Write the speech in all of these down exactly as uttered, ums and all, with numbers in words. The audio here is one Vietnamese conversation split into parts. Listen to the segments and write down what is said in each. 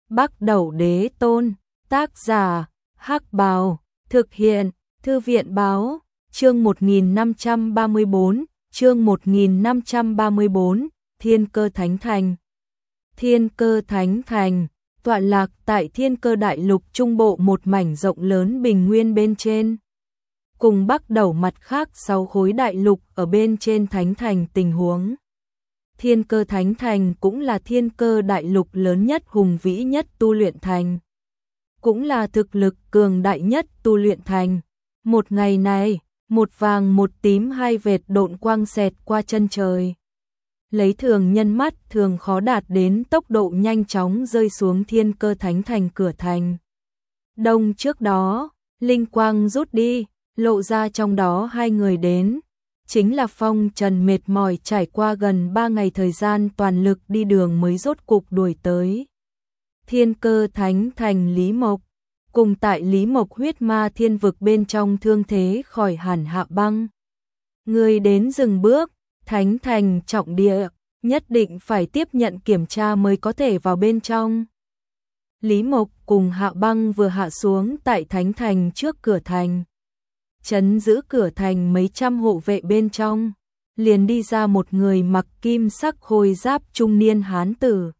Bắc Đẩu Đế Tôn, tác giả, Hắc Bào, thực hiện, Thư viện Báo, chương một nghìn năm trăm ba mươi bốn, chương một nghìn năm trăm ba mươi bốn, Thiên Cơ Thánh Thành. Thiên Cơ Thánh Thành, tọa lạc tại Thiên Cơ Đại Lục Trung Bộ một mảnh rộng lớn bình nguyên bên trên. Cùng Bắc Đẩu mặt khác sáu khối đại lục ở bên trên Thánh Thành tình huống. Thiên Cơ Thánh Thành cũng là Thiên Cơ Đại Lục lớn nhất hùng vĩ nhất tu luyện thành. Cũng là thực lực cường đại nhất tu luyện thành. Một ngày này, một vàng một tím hai vệt độn quang xẹt qua chân trời. Lấy thường nhân mắt thường khó đạt đến tốc độ nhanh chóng rơi xuống Thiên Cơ Thánh Thành cửa thành. Đông trước đó, linh quang rút đi, lộ ra trong đó hai người đến. Chính là Phong Trần mệt mỏi trải qua gần ba ngày thời gian toàn lực đi đường mới rốt cục đuổi tới. Thiên Cơ Thánh Thành Lý Mộc, cùng tại Lý Mộc huyết ma thiên vực bên trong thương thế khỏi hẳn Hạ Băng. Người đến dừng bước, Thánh Thành trọng địa, nhất định phải tiếp nhận kiểm tra mới có thể vào bên trong. Lý Mộc cùng Hạ Băng vừa hạ xuống tại Thánh Thành trước cửa thành. Trấn giữ cửa thành mấy trăm hộ vệ bên trong, liền đi ra một người mặc kim sắc khôi giáp trung niên hán tử.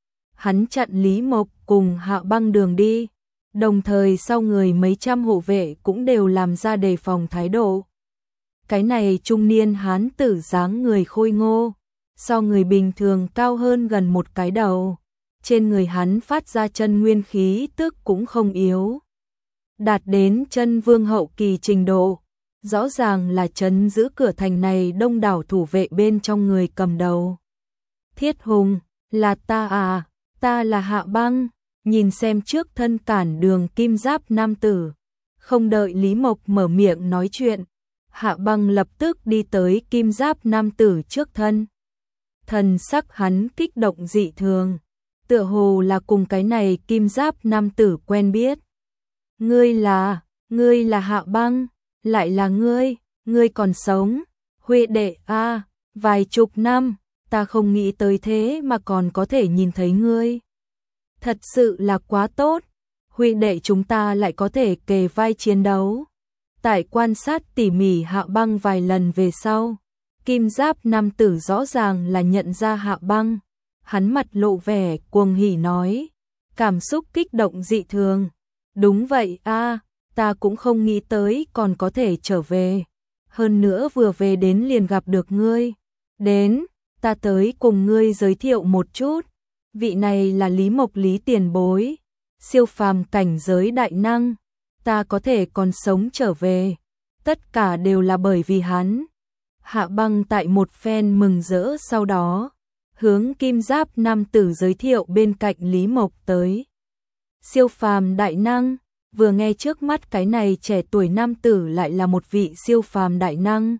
Hắn chặn Lý Mộc cùng Hạ Băng đường đi, đồng thời sau người mấy trăm hộ vệ cũng đều làm ra đề phòng thái độ. Cái này trung niên hán tử dáng người khôi ngô, so người bình thường cao hơn gần một cái đầu. Trên người hắn phát ra chân nguyên khí tức cũng không yếu, đạt đến chân vương hậu kỳ trình độ. Rõ ràng là trấn giữ cửa thành này đông đảo thủ vệ bên trong người cầm đầu. Thiết Hùng, là ta à, ta là Hạ Băng. Nhìn xem trước thân cản đường kim giáp nam tử. Không đợi Lý Mộc mở miệng nói chuyện, Hạ Băng lập tức đi tới kim giáp nam tử trước thân. Thần sắc hắn kích động dị thường, tựa hồ là cùng cái này kim giáp nam tử quen biết. Ngươi là, ngươi là Hạ Băng, lại là ngươi, ngươi còn sống, huệ đệ a, vài chục năm, ta không nghĩ tới thế mà còn có thể nhìn thấy ngươi. Thật sự là quá tốt, huệ đệ chúng ta lại có thể kề vai chiến đấu. Tại quan sát tỉ mỉ Hạ Băng vài lần về sau, kim giáp nam tử rõ ràng là nhận ra Hạ Băng. Hắn mặt lộ vẻ cuồng hỉ nói, cảm xúc kích động dị thường. Đúng vậy a, ta cũng không nghĩ tới còn có thể trở về. Hơn nữa vừa về đến liền gặp được ngươi. Đến, ta tới cùng ngươi giới thiệu một chút. Vị này là Lý Mộc Lý tiền bối, siêu phàm cảnh giới đại năng. Ta có thể còn sống trở về, tất cả đều là bởi vì hắn. Hạ Băng tại một phen mừng rỡ sau đó, hướng kim giáp nam tử giới thiệu bên cạnh Lý Mộc tới. Siêu phàm đại năng, vừa nghe trước mắt cái này trẻ tuổi nam tử lại là một vị siêu phàm đại năng.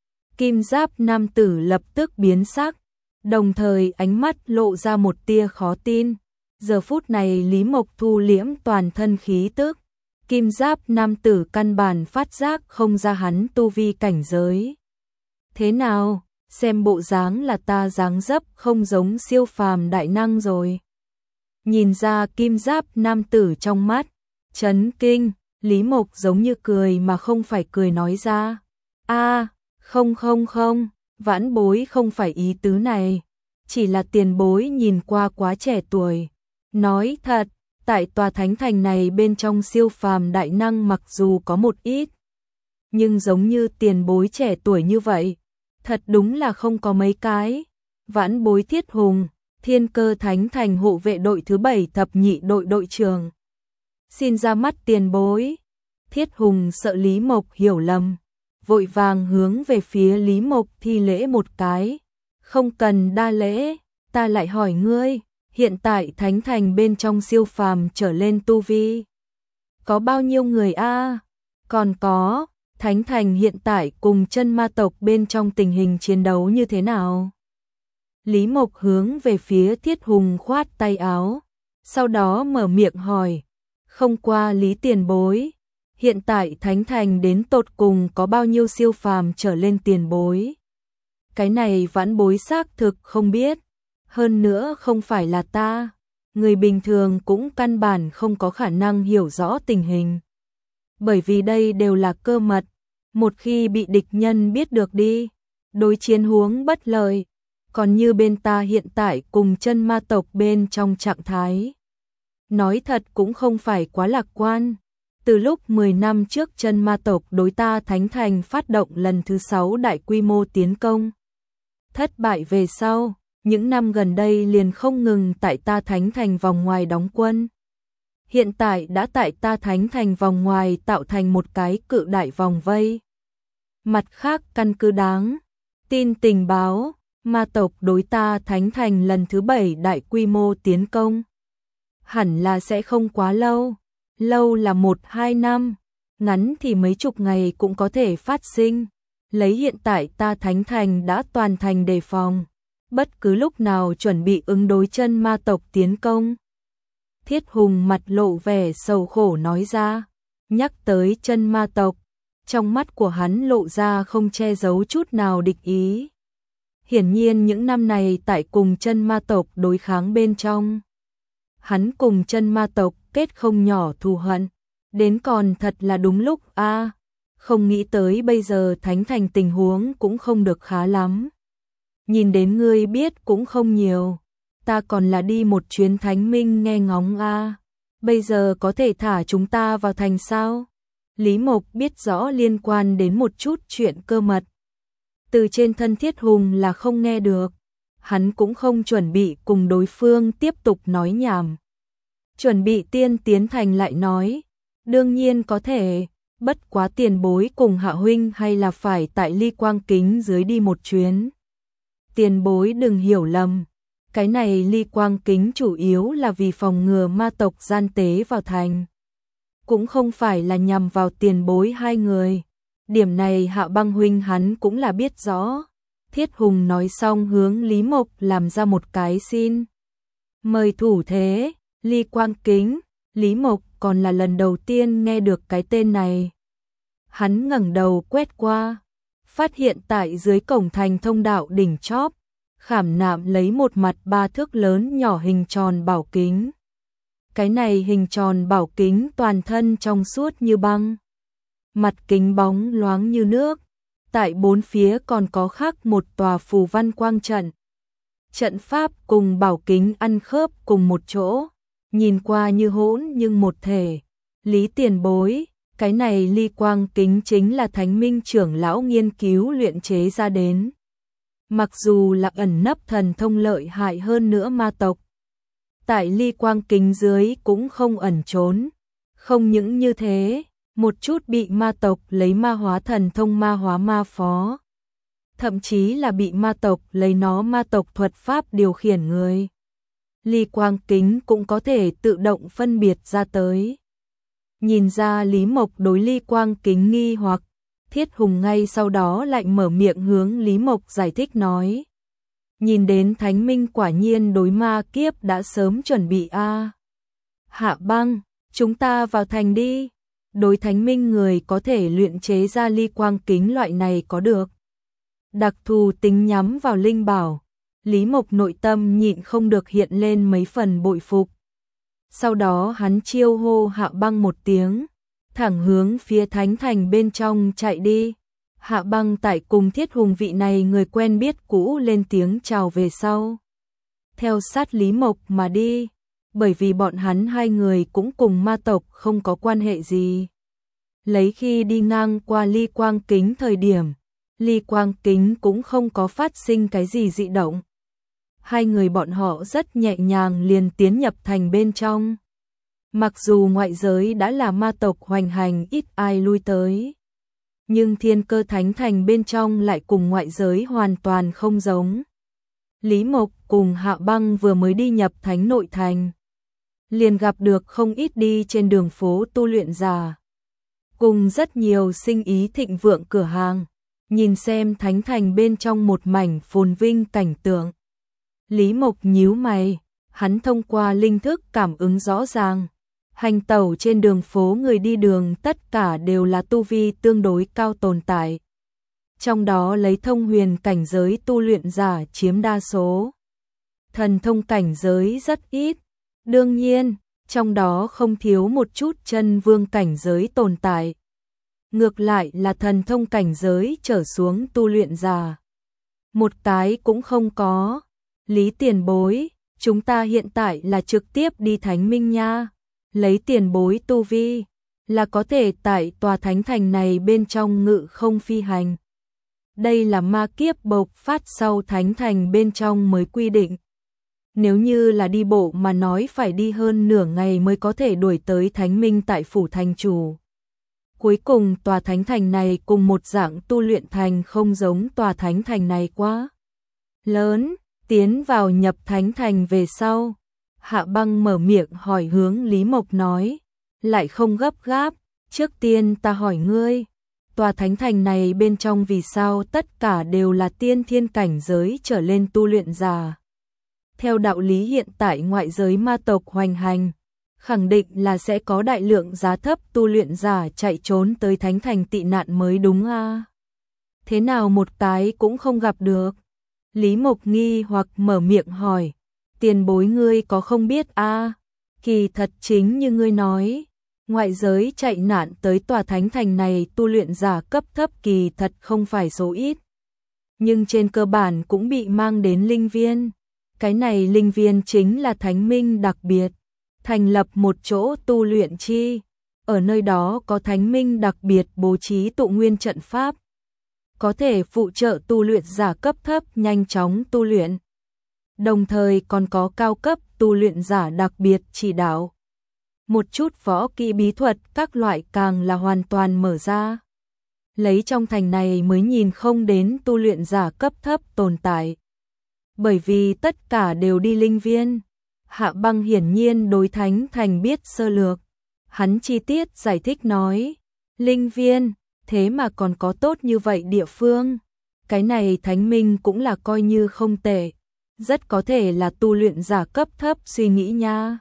Kim giáp nam tử lập tức biến sắc, đồng thời ánh mắt lộ ra một tia khó tin. Giờ phút này Lý Mộc thu liễm toàn thân khí tức, kim giáp nam tử căn bản phát giác không ra hắn tu vi cảnh giới. Thế nào, xem bộ dáng là ta dáng dấp không giống siêu phàm đại năng rồi. Nhìn ra kim giáp nam tử trong mắt chấn kinh, Lý Mộc giống như cười mà không phải cười nói ra. A, không không không, vãn bối không phải ý tứ này, chỉ là tiền bối nhìn qua quá trẻ tuổi. Nói thật, tại tòa thánh thành này bên trong siêu phàm đại năng mặc dù có một ít, nhưng giống như tiền bối trẻ tuổi như vậy, thật đúng là không có mấy cái. Vãn bối Thiết Hùng, Thiên Cơ Thánh Thành hộ vệ đội thứ bảy thập nhị đội đội trưởng. Xin ra mắt tiền bối. Thiết Hùng sợ Lý Mộc hiểu lầm, vội vàng hướng về phía Lý Mộc thi lễ một cái. Không cần đa lễ, ta lại hỏi ngươi, hiện tại Thánh Thành bên trong siêu phàm trở lên tu vi có bao nhiêu người a? Còn có, Thánh Thành hiện tại cùng chân ma tộc bên trong tình hình chiến đấu như thế nào? Lý Mộc hướng về phía Thiết Hùng khoát tay áo, sau đó mở miệng hỏi. Không qua Lý tiền bối, hiện tại Thánh Thành đến tột cùng có bao nhiêu siêu phàm trở lên tiền bối? Cái này vãn bối xác thực không biết, hơn nữa không phải là ta. người bình thường cũng căn bản không có khả năng hiểu rõ tình hình. Bởi vì đây đều là cơ mật, một khi bị địch nhân biết được đi, đối chiến huống bất lợi, còn như bên ta hiện tại cùng chân ma tộc bên trong trạng thái. Nói thật cũng không phải quá lạc quan. Từ lúc mười năm trước chân ma tộc đối ta Thánh Thành phát động lần thứ sáu đại quy mô tiến công. Thất bại về sau, những năm gần đây liền không ngừng tại ta Thánh Thành vòng ngoài đóng quân. Hiện tại đã tại ta Thánh Thành vòng ngoài tạo thành một cái cự đại vòng vây. Mặt khác căn cứ đáng tin tình báo, ma tộc đối ta Thánh Thành lần thứ bảy đại quy mô tiến công. Hẳn là sẽ không quá lâu, lâu là một hai năm, ngắn thì mấy chục ngày cũng có thể phát sinh. Lấy hiện tại ta Thánh Thành đã toàn thành đề phòng, bất cứ lúc nào chuẩn bị ứng đối chân ma tộc tiến công. Thiết Hùng mặt lộ vẻ sầu khổ nói ra, nhắc tới chân ma tộc, trong mắt của hắn lộ ra không che giấu chút nào địch ý. Hiển nhiên những năm này tại cùng chân ma tộc đối kháng bên trong, hắn cùng chân ma tộc kết không nhỏ thù hận, đến còn thật là đúng lúc a. À, không nghĩ tới bây giờ Thánh Thành tình huống cũng không được khá lắm. Nhìn đến ngươi biết cũng không nhiều, ta còn là đi một chuyến Thánh Minh nghe ngóng a. À, bây giờ có thể thả chúng ta vào thành sao? Lý Mộc biết rõ liên quan đến một chút chuyện cơ mật. Từ trên thân Thiết Hùng là không nghe được, hắn cũng không chuẩn bị cùng đối phương tiếp tục nói nhảm. Chuẩn bị tiên tiến thành lại nói, đương nhiên có thể, bất quá tiền bối cùng Hạ huynh hay là phải tại Ly Quang Kính dưới đi một chuyến. Tiền bối đừng hiểu lầm, cái này Ly Quang Kính chủ yếu là vì phòng ngừa ma tộc gian tế vào thành. Cũng không phải là nhằm vào tiền bối hai người. Điểm này Hạ Băng huynh hắn cũng là biết rõ. Thiết Hùng nói xong hướng Lý Mộc làm ra một cái xin mời thủ thế. Ly Quang Kính, Lý Mộc còn là lần đầu tiên nghe được cái tên này. Hắn ngẩng đầu quét qua, phát hiện tại dưới cổng thành thông đạo đỉnh chóp, khảm nạm lấy một mặt ba thước lớn nhỏ hình tròn bảo kính. Cái này hình tròn bảo kính toàn thân trong suốt như băng, mặt kính bóng loáng như nước, tại bốn phía còn có khắc một tòa phù văn quang trận. Trận pháp cùng bảo kính ăn khớp cùng một chỗ, nhìn qua như hỗn nhưng một thể. Lý tiền bối, cái này Ly Quang Kính chính là Thánh Minh trưởng lão nghiên cứu luyện chế ra đến. Mặc dù là ẩn nấp thần thông lợi hại hơn nữa ma tộc, tại Ly Quang Kính dưới cũng không ẩn trốn. Không những như thế, một chút bị ma tộc lấy ma hóa thần thông ma hóa ma phó. Thậm chí là bị ma tộc lấy nó ma tộc thuật pháp điều khiển người. Ly Quang Kính cũng có thể tự động phân biệt ra tới. Nhìn ra Lý Mộc đối Ly Quang Kính nghi hoặc, Thiết Hùng ngay sau đó lại mở miệng hướng Lý Mộc giải thích nói. Nhìn đến Thánh Minh quả nhiên đối ma kiếp đã sớm chuẩn bị a. À. Hạ Băng, chúng ta vào thành đi. Đối Thánh Minh người có thể luyện chế ra Ly Quang Kính loại này có được đặc thù tính nhắm vào linh bảo. Lý Mộc nội tâm nhịn không được hiện lên mấy phần bội phục. Sau đó hắn chiêu hô Hạ Băng một tiếng, thẳng hướng phía Thánh Thành bên trong chạy đi. Hạ Băng tại cùng Thiết Hùng vị này người quen biết cũ lên tiếng chào về sau, theo sát Lý Mộc mà đi, bởi vì bọn hắn hai người cũng cùng ma tộc không có quan hệ gì. Lấy khi đi ngang qua Ly Quang Kính thời điểm, Ly Quang Kính cũng không có phát sinh cái gì dị động. Hai người bọn họ rất nhẹ nhàng liền tiến nhập thành bên trong. Mặc dù ngoại giới đã là ma tộc hoành hành ít ai lui tới, nhưng Thiên Cơ Thánh Thành bên trong lại cùng ngoại giới hoàn toàn không giống. Lý Mộc cùng Hạ Băng vừa mới đi nhập Thánh Nội Thành, liền gặp được không ít đi trên đường phố tu luyện giả, cùng rất nhiều sinh ý thịnh vượng cửa hàng, nhìn xem Thánh Thành bên trong một mảnh phồn vinh cảnh tượng. Lý Mộc nhíu mày, hắn thông qua linh thức cảm ứng rõ ràng, hành tẩu trên đường phố người đi đường tất cả đều là tu vi tương đối cao tồn tại. Trong đó lấy thông huyền cảnh giới tu luyện giả chiếm đa số. Thần thông cảnh giới rất ít, Đương nhiên, trong đó không thiếu một chút chân vương cảnh giới tồn tại. Ngược lại là thần thông cảnh giới trở xuống tu luyện giả. Một cái cũng không có. Lý tiền bối, chúng ta hiện tại là trực tiếp đi Thánh Minh nha. Lấy tiền bối tu vi, là có thể tại tòa thánh thành này bên trong ngự không phi hành. Đây là ma kiếp bộc phát sau thánh thành bên trong mới quy định. Nếu như là đi bộ mà nói phải đi hơn nửa ngày mới có thể đuổi tới Thánh Minh tại phủ thành chủ. Cuối cùng tòa thánh thành này cùng một dạng tu luyện thành không giống tòa thánh thành này quá lớn. Tiến vào nhập thánh thành về sau, Hạ Băng mở miệng hỏi hướng Lý Mộc nói, lại không gấp gáp, trước tiên ta hỏi ngươi, tòa thánh thành này bên trong vì sao tất cả đều là tiên thiên cảnh giới trở lên tu luyện giả. Theo đạo lý hiện tại ngoại giới ma tộc hoành hành, khẳng định là sẽ có đại lượng giá thấp tu luyện giả chạy trốn tới thánh thành tị nạn mới đúng a. À? Thế nào một cái cũng không gặp được? Lý Mộc nghi hoặc mở miệng hỏi, tiền bối ngươi có không biết a? À? Kỳ thật chính như ngươi nói, ngoại giới chạy nạn tới tòa thánh thành này tu luyện giả cấp thấp kỳ thật không phải số ít. Nhưng trên cơ bản cũng bị mang đến linh viên. Cái này linh viên chính là thánh minh đặc biệt, thành lập một chỗ tu luyện chi. Ở nơi đó có thánh minh đặc biệt bố trí tụ nguyên trận pháp, có thể phụ trợ tu luyện giả cấp thấp nhanh chóng tu luyện. Đồng thời còn có cao cấp tu luyện giả đặc biệt chỉ đạo. Một chút võ kỹ bí thuật các loại càng là hoàn toàn mở ra. Lấy trong thành này mới nhìn không đến tu luyện giả cấp thấp tồn tại. Bởi vì tất cả đều đi linh viên. Hạ Băng hiển nhiên đối thánh thành biết sơ lược. Hắn chi tiết giải thích nói, linh viên, thế mà còn có tốt như vậy địa phương. Cái này thánh minh cũng là coi như không tệ. Rất có thể là tu luyện giả cấp thấp suy nghĩ nha.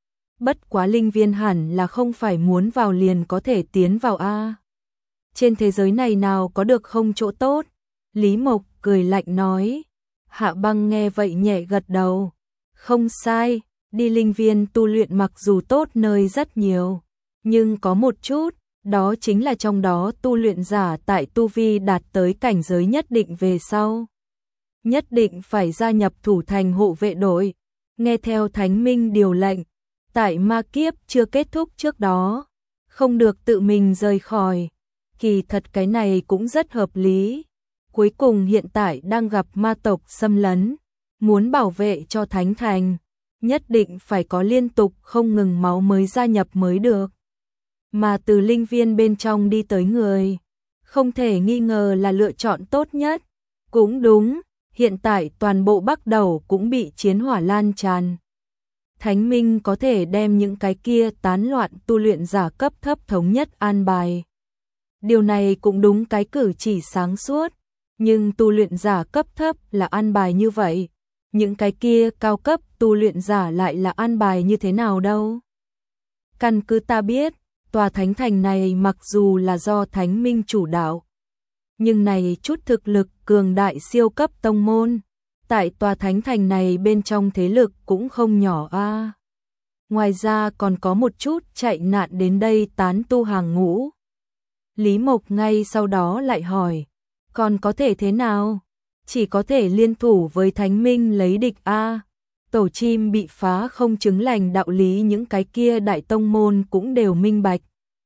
Bất quá linh viên hẳn là không phải muốn vào liền có thể tiến vào a. Trên thế giới này nào có được không chỗ tốt? Lý Mộc cười lạnh nói. Hạ Băng nghe vậy nhẹ gật đầu. Không sai, đi linh viên tu luyện mặc dù tốt nơi rất nhiều, nhưng có một chút, đó chính là trong đó tu luyện giả tại tu vi đạt tới cảnh giới nhất định về sau. Nhất định phải gia nhập thủ thành hộ vệ đội, nghe theo Thánh Minh điều lệnh, tại ma kiếp chưa kết thúc trước đó, không được tự mình rời khỏi. Kỳ thật cái này cũng rất hợp lý. Cuối cùng hiện tại đang gặp ma tộc xâm lấn, muốn bảo vệ cho Thánh Thành, nhất định phải có liên tục không ngừng máu mới gia nhập mới được. Mà từ linh viên bên trong đi tới người, không thể nghi ngờ là lựa chọn tốt nhất. Cũng đúng, hiện tại toàn bộ Bắc Đầu cũng bị chiến hỏa lan tràn. Thánh Minh có thể đem những cái kia tán loạn tu luyện giả cấp thấp thống nhất an bài. Điều này cũng đúng cái cử chỉ sáng suốt. Nhưng tu luyện giả cấp thấp là an bài như vậy, những cái kia cao cấp tu luyện giả lại là an bài như thế nào đâu? Căn cứ ta biết, tòa thánh thành này mặc dù là do Thánh Minh chủ đạo, nhưng này chút thực lực cường đại siêu cấp tông môn, tại tòa thánh thành này bên trong thế lực cũng không nhỏ a. À. Ngoài ra còn có một chút chạy nạn đến đây tán tu hàng ngũ. Lý Mộc ngay sau đó lại hỏi, còn có thể thế nào? Chỉ có thể liên thủ với Thánh Minh lấy địch a. Tổ chim bị phá không chứng lành đạo lý những cái kia đại tông môn cũng đều minh bạch.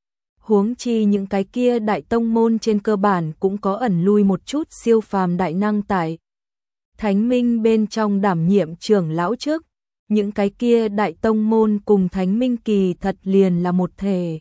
Huống chi những cái kia đại tông môn trên cơ bản cũng có ẩn lui một chút siêu phàm đại năng tại Thánh Minh bên trong đảm nhiệm trưởng lão trước. Những cái kia đại tông môn cùng Thánh Minh kỳ thật liền là một thể.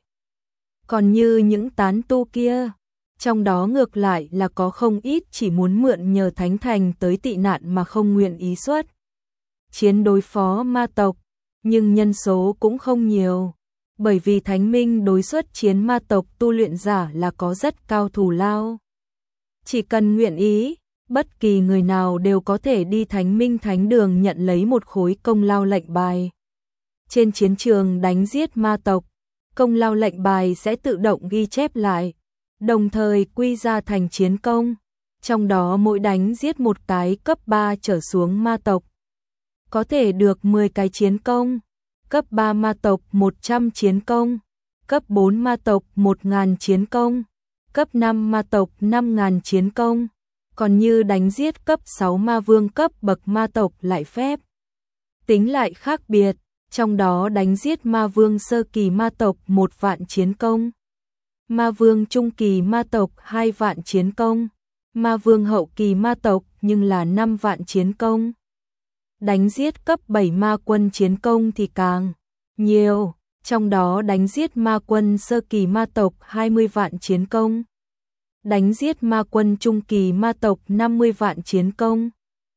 Còn như những tán tu kia, trong đó ngược lại là có không ít chỉ muốn mượn nhờ Thánh Thành tới tị nạn mà không nguyện ý xuất chiến đối phó ma tộc, nhưng nhân số cũng không nhiều, bởi vì Thánh Minh đối xuất chiến ma tộc tu luyện giả là có rất cao thù lao. Chỉ cần nguyện ý, bất kỳ người nào đều có thể đi Thánh Minh Thánh Đường nhận lấy một khối công lao lệnh bài. Trên chiến trường đánh giết ma tộc, công lao lệnh bài sẽ tự động ghi chép lại, đồng thời quy ra thành chiến công, trong đó mỗi đánh giết một cái cấp ba trở xuống ma tộc, có thể được mười cái chiến công. cấp ba ma tộc một trăm chiến công, cấp bốn ma tộc một nghìn chiến công, cấp năm ma tộc năm nghìn chiến công. Còn như đánh giết cấp sáu ma vương cấp bậc ma tộc lại phép tính lại khác biệt, trong đó đánh giết ma vương sơ kỳ ma tộc một vạn chiến công, ma vương trung kỳ ma tộc hai vạn chiến công, ma vương hậu kỳ ma tộc nhưng là năm vạn chiến công. Đánh giết cấp bảy ma quân chiến công thì càng nhiều, trong đó đánh giết ma quân sơ kỳ ma tộc hai mươi vạn chiến công, đánh giết ma quân trung kỳ ma tộc năm mươi vạn chiến công,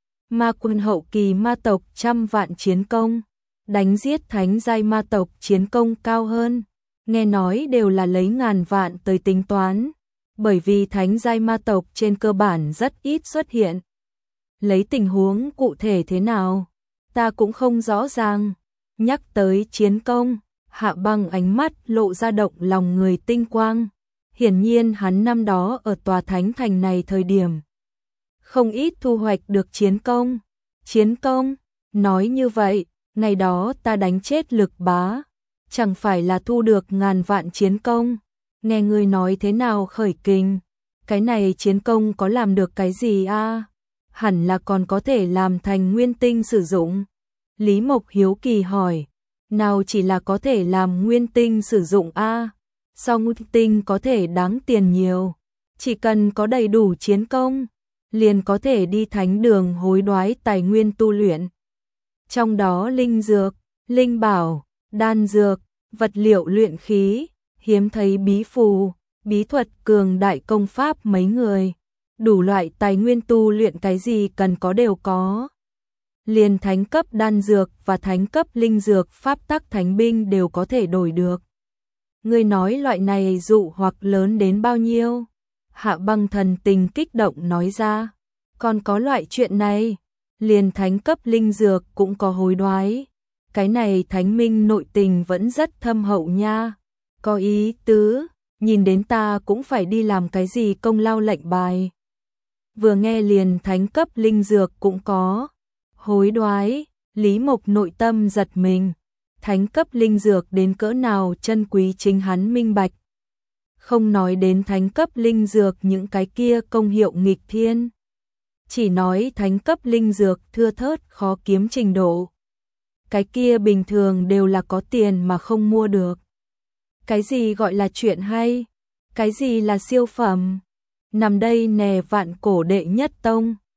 ma quân hậu kỳ ma tộc trăm vạn chiến công, đánh giết thánh giai ma tộc chiến công cao hơn, nghe nói đều là lấy ngàn vạn tới tính toán, bởi vì thánh giai ma tộc trên cơ bản rất ít xuất hiện. Lấy tình huống cụ thể thế nào, ta cũng không rõ ràng. Nhắc tới chiến công, Hạ Băng ánh mắt lộ ra động lòng người tinh quang. Hiển nhiên hắn năm đó ở tòa thánh thành này thời điểm không ít thu hoạch được chiến công. Chiến công, nói như vậy, ngày đó ta đánh chết Lực Bá, chẳng phải là thu được ngàn vạn chiến công. Nghe ngươi nói thế nào khởi kình, cái này chiến công có làm được cái gì a? À? Hẳn là còn có thể làm thành nguyên tinh sử dụng. Lý Mộc hiếu kỳ hỏi, nào chỉ là có thể làm nguyên tinh sử dụng a, à? Sao nguyên tinh có thể đáng tiền nhiều, chỉ cần có đầy đủ chiến công, liền có thể đi thánh đường hối đoái tài nguyên tu luyện. Trong đó linh dược, linh bảo, đan dược, vật liệu luyện khí, hiếm thấy bí phù, bí thuật cường đại công pháp mấy người, đủ loại tài nguyên tu luyện cái gì cần có đều có. Liền thánh cấp đan dược và thánh cấp linh dược pháp tắc thánh binh đều có thể đổi được. Ngươi nói loại này dụ hoặc lớn đến bao nhiêu? Hạ Băng thần tình kích động nói ra, còn có loại chuyện này, liền thánh cấp linh dược cũng có hối đoái. Cái này thánh minh nội tình vẫn rất thâm hậu nha. Có ý tứ, nhìn đến ta cũng phải đi làm cái gì công lao lệnh bài. Vừa nghe liền thánh cấp linh dược cũng có hối đoái, Lý Mộc nội tâm giật mình. Thánh cấp linh dược đến cỡ nào chân quý chính hắn minh bạch. Không nói đến thánh cấp linh dược những cái kia công hiệu nghịch thiên, chỉ nói thánh cấp linh dược thưa thớt khó kiếm trình độ. Cái kia bình thường đều là có tiền mà không mua được. Cái gì gọi là chuyện hay? Cái gì là siêu phẩm? Nằm đây nè vạn cổ đệ nhất tông,